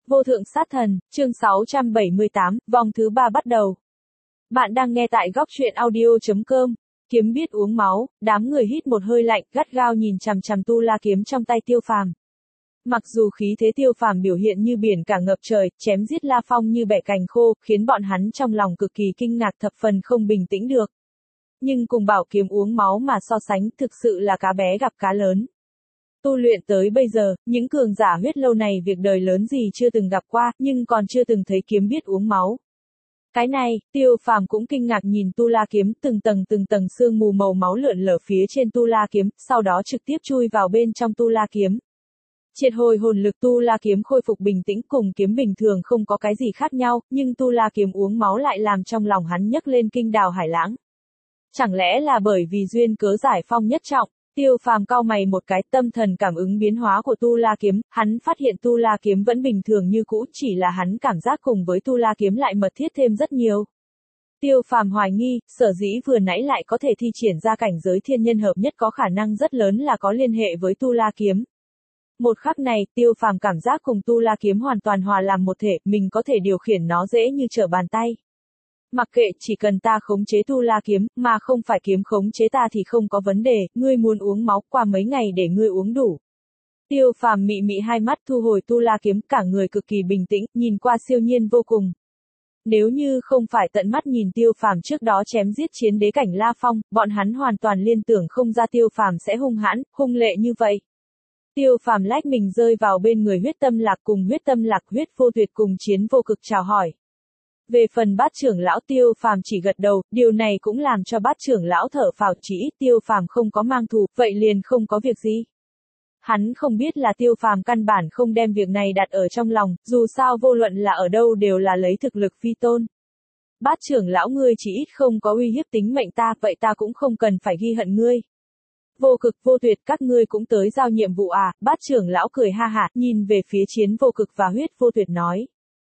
Vô thượng sát thần, chương 678, vòng thứ 3 bắt đầu. Bạn đang nghe tại góc truyện audio.com. Kiếm biết uống máu, đám người hít một hơi lạnh, gắt gao nhìn chằm chằm tu la kiếm trong tay Tiêu Phàm. Mặc dù khí thế Tiêu Phàm biểu hiện như biển cả ngập trời, chém giết La Phong như bẻ cành khô, khiến bọn hắn trong lòng cực kỳ kinh ngạc, thập phần không bình tĩnh được. Nhưng cùng bảo kiếm uống máu mà so sánh, thực sự là cá bé gặp cá lớn. Tu luyện tới bây giờ, những cường giả huyết lâu này việc đời lớn gì chưa từng gặp qua, nhưng còn chưa từng thấy kiếm biết uống máu. Cái này, Tiêu Phàm cũng kinh ngạc nhìn tu la kiếm, từng tầng sương mù màu máu lượn lờ phía trên tu la kiếm, sau đó trực tiếp chui vào bên trong tu la kiếm. Triệt hồi hồn lực, tu la kiếm khôi phục bình tĩnh, cùng kiếm bình thường không có cái gì khác nhau, nhưng tu la kiếm uống máu lại làm trong lòng hắn nhấc lên kinh đào hải lãng. Chẳng lẽ là bởi vì duyên cớ giải phong nhất trọng? Tiêu Phàm cau mày một cái, tâm thần cảm ứng biến hóa của tu la kiếm, hắn phát hiện tu la kiếm vẫn bình thường như cũ, chỉ là hắn cảm giác cùng với tu la kiếm lại mật thiết thêm rất nhiều. Tiêu Phàm hoài nghi, sở dĩ vừa nãy lại có thể thi triển ra cảnh giới thiên nhân hợp nhất có khả năng rất lớn là có liên hệ với tu la kiếm. Một khắc này, Tiêu Phàm cảm giác cùng tu la kiếm hoàn toàn hòa làm một thể, mình có thể điều khiển nó dễ như trở bàn tay. Mặc kệ, chỉ cần ta khống chế tu la kiếm, mà không phải kiếm khống chế ta thì không có vấn đề, ngươi muốn uống máu, qua mấy ngày để ngươi uống đủ. Tiêu Phàm mị mị hai mắt, thu hồi tu la kiếm, cả người cực kỳ bình tĩnh, nhìn qua siêu nhiên vô cùng. Nếu như không phải tận mắt nhìn Tiêu Phàm trước đó chém giết chiến đế cảnh La Phong, bọn hắn hoàn toàn liên tưởng không ra Tiêu Phàm sẽ hung hãn, hung lệ như vậy. Tiêu Phàm lách mình rơi vào bên người huyết tâm lạc, cùng huyết tâm lạc huyết vô tuyệt cùng chiến vô cực chào hỏi. Về phần Bát trưởng lão, Tiêu Phàm chỉ gật đầu, điều này cũng làm cho Bát trưởng lão thở phào, chỉ ít Tiêu Phàm không có mang thù, vậy liền không có việc gì. Hắn không biết là Tiêu Phàm căn bản không đem việc này đặt ở trong lòng, dù sao vô luận là ở đâu đều là lấy thực lực phi tôn. Bát trưởng lão, ngươi chỉ ít không có uy hiếp tính mệnh ta, vậy ta cũng không cần phải ghi hận ngươi. Vô cực vô tuyệt, các ngươi cũng tới giao nhiệm vụ à? Bát trưởng lão cười ha hả, nhìn về phía chiến vô cực và huyết vô tuyệt nói.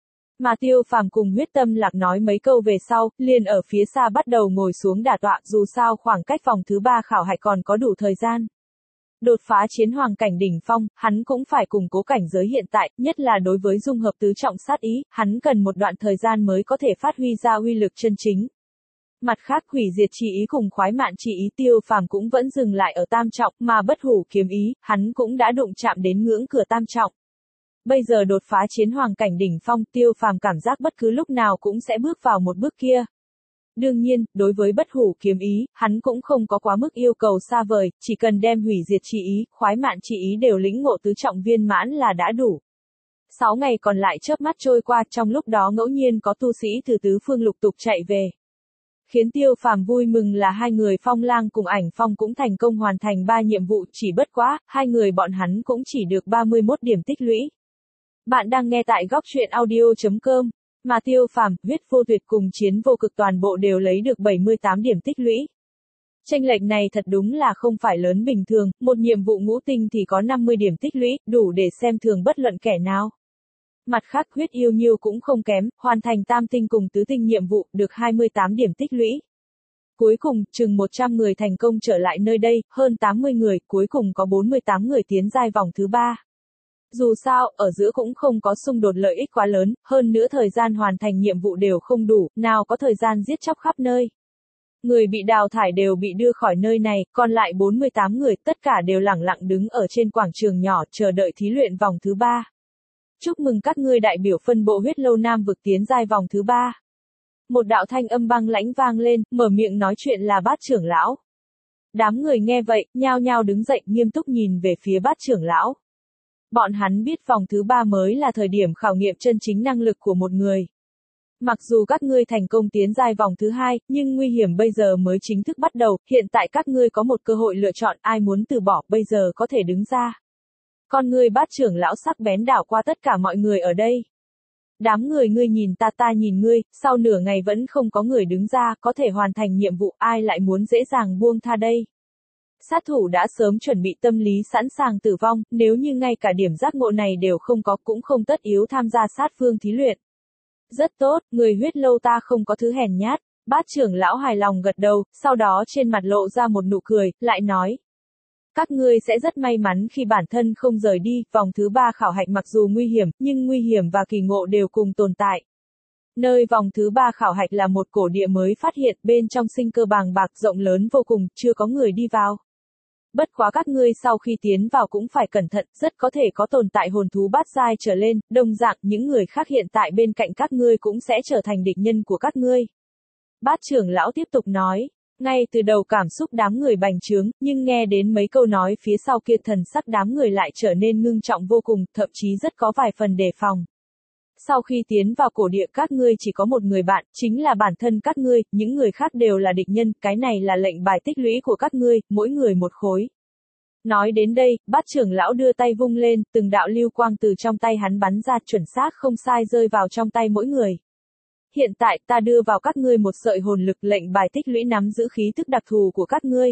Mà Tiêu Phàm cùng huyết tâm lạc nói mấy câu về sau, liền ở phía xa bắt đầu ngồi xuống đả tọa, dù sao khoảng cách vòng thứ 3 khảo hạch còn có đủ thời gian. Đột phá chiến hoàng cảnh đỉnh phong, hắn cũng phải củng cố cảnh giới hiện tại, nhất là đối với dung hợp tứ trọng sát ý, hắn cần một đoạn thời gian mới có thể phát huy ra uy lực chân chính. Mặt khác, hủy diệt chi ý cùng khoái mạn chi ý Tiêu Phàm cũng vẫn dừng lại ở tam trọng, mà bất hủ kiếm ý, hắn cũng đã đụng chạm đến ngưỡng cửa tam trọng. Bây giờ đột phá chiến hoàng cảnh đỉnh phong, Tiêu Phàm cảm giác bất cứ lúc nào cũng sẽ bước vào một bước kia. Đương nhiên, đối với bất hủ kiếm ý, hắn cũng không có quá mức yêu cầu xa vời, chỉ cần đem hủy diệt chi ý, khoái mạn chi ý đều lĩnh ngộ tứ trọng viên mãn là đã đủ. 6 ngày còn lại chớp mắt trôi qua, trong lúc đó ngẫu nhiên có tu sĩ từ tứ phương lục tục chạy về. Khiến Tiêu Phàm vui mừng là hai người Phong Lang cùng Ảnh Phong cũng thành công hoàn thành 3 nhiệm vụ, chỉ bất quá, hai người bọn hắn cũng chỉ được 31 điểm tích lũy. Bạn đang nghe tại góc truyện audio.com, mà Tiêu Phàm, huyết vô tuyệt cùng chiến vô cực toàn bộ đều lấy được 78 điểm tích lũy. Chênh lệch này thật đúng là không phải lớn bình thường, một nhiệm vụ ngũ tinh thì có 50 điểm tích lũy, đủ để xem thường bất luận kẻ nào. Mặt khác, huyết yêu nhiêu cũng không kém, hoàn thành tam tinh cùng tứ tinh nhiệm vụ, được 28 điểm tích lũy. Cuối cùng, chừng 100 người thành công trở lại nơi đây, hơn 80 người, cuối cùng có 48 người tiến giai vòng thứ 3. Dù sao, ở giữa cũng không có xung đột lợi ích quá lớn, hơn nữa thời gian hoàn thành nhiệm vụ đều không đủ, nào có thời gian giết chóc khắp nơi. Người bị đào thải đều bị đưa khỏi nơi này, còn lại 48 người, tất cả đều lẳng lặng đứng ở trên quảng trường nhỏ, chờ đợi thí luyện vòng thứ 3. Chúc mừng các ngươi đại biểu phân bộ huyết lâu Nam vực tiến giai vòng thứ 3. Một đạo thanh âm băng lãnh vang lên, mở miệng nói chuyện là Bát trưởng lão. Đám người nghe vậy, nhao nhao đứng dậy, nghiêm túc nhìn về phía Bát trưởng lão. Bọn hắn biết vòng thứ 3 mới là thời điểm khảo nghiệm chân chính năng lực của một người. Mặc dù các ngươi thành công tiến giai vòng thứ 2, nhưng nguy hiểm bây giờ mới chính thức bắt đầu, hiện tại các ngươi có một cơ hội lựa chọn, ai muốn từ bỏ bây giờ có thể đứng ra. Con ngươi Bát trưởng lão sắc bén đảo qua tất cả mọi người ở đây. Đám người ngươi nhìn ta, ta nhìn ngươi, sau nửa ngày vẫn không có người đứng ra, có thể hoàn thành nhiệm vụ, ai lại muốn dễ dàng buông tha đây. Sát thủ đã sớm chuẩn bị tâm lý sẵn sàng tử vong, nếu như ngay cả điểm giác ngộ này đều không có, cũng không tất yếu tham gia sát phương thí luyện. Rất tốt, người huyết lâu ta không có thứ hèn nhát. Bát trưởng lão hài lòng gật đầu, sau đó trên mặt lộ ra một nụ cười, lại nói. Các ngươi sẽ rất may mắn khi bản thân không rời đi, vòng thứ 3 khảo hạch mặc dù nguy hiểm, nhưng nguy hiểm và kỳ ngộ đều cùng tồn tại. Nơi vòng thứ 3 khảo hạch là một cổ địa mới phát hiện, bên trong sinh cơ bàng bạc rộng lớn vô cùng, chưa có người đi vào. Bất quá các ngươi sau khi tiến vào cũng phải cẩn thận, rất có thể có tồn tại hồn thú bát giai trở lên, đồng dạng những người khác hiện tại bên cạnh các ngươi cũng sẽ trở thành địch nhân của các ngươi. Bát trưởng lão tiếp tục nói, ngay từ đầu cảm xúc đám người bành trướng, nhưng nghe đến mấy câu nói phía sau kia thần sắc đám người lại trở nên ngưng trọng vô cùng, thậm chí rất có vài phần đề phòng. Sau khi tiến vào cổ địa các ngươi chỉ có một người bạn, chính là bản thân các ngươi, những người khác đều là địch nhân, cái này là lệnh bài tích lũy của các ngươi, mỗi người một khối. Nói đến đây, bát trưởng lão đưa tay vung lên, từng đạo lưu quang từ trong tay hắn bắn ra chuẩn xác không sai rơi vào trong tay mỗi người. Hiện tại ta đưa vào các ngươi một sợi hồn lực lệnh bài tích lũy nắm giữ khí thức đặc thù của các ngươi.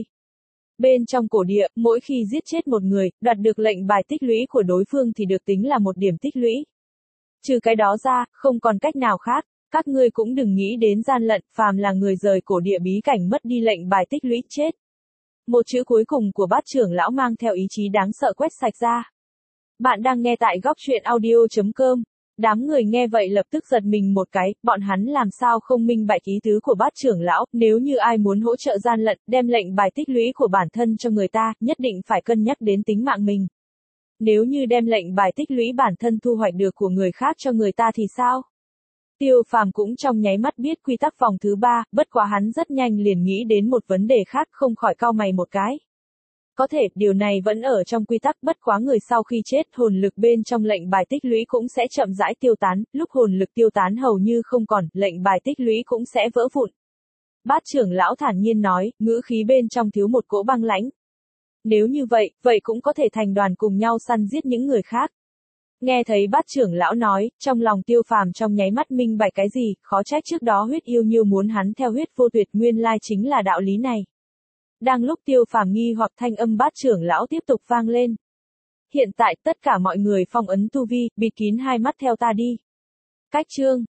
Bên trong cổ địa, mỗi khi giết chết một người, đoạt được lệnh bài tích lũy của đối phương thì được tính là một điểm tích lũy. Trừ cái đó ra, không còn cách nào khác, các ngươi cũng đừng nghĩ đến gian lận, phàm là người rời cổ địa bí cảnh mất đi lệnh bài tích lũy chết. Một chữ cuối cùng của bát trưởng lão mang theo ý chí đáng sợ quét sạch ra. Bạn đang nghe tại góc truyện audio.com. Đám người nghe vậy lập tức giật mình một cái, bọn hắn làm sao không minh bạch ý tứ của bát trưởng lão, nếu như ai muốn hỗ trợ gian lận, đem lệnh bài tích lũy của bản thân cho người ta, nhất định phải cân nhắc đến tính mạng mình. Nếu như đem lệnh bài tích lũy bản thân thu hoạch được của người khác cho người ta thì sao? Tiêu Phàm cũng trong nháy mắt biết quy tắc vòng thứ 3, bất quá hắn rất nhanh liền nghĩ đến một vấn đề khác không khỏi cau mày một cái. Có thể, điều này vẫn ở trong quy tắc, bất quá người sau khi chết, hồn lực bên trong lệnh bài tích lũy cũng sẽ chậm rãi tiêu tán, lúc hồn lực tiêu tán hầu như không còn, lệnh bài tích lũy cũng sẽ vỡ vụn. Bát trưởng lão thản nhiên nói, ngữ khí bên trong thiếu một cỗ băng lãnh. Nếu như vậy, vậy cũng có thể thành đoàn cùng nhau săn giết những người khác. Nghe thấy bát trưởng lão nói, trong lòng Tiêu Phàm trong nháy mắt minh bạch cái gì, khó trách trước đó huyết yêu như muốn hắn theo huyết vô tuyệt, nguyên lai chính là đạo lý này. Đang lúc Tiêu Phàm nghi hoặc thanh âm bát trưởng lão tiếp tục vang lên. Hiện tại tất cả mọi người phong ấn tu vi, bịt kín hai mắt theo ta đi. Cách chương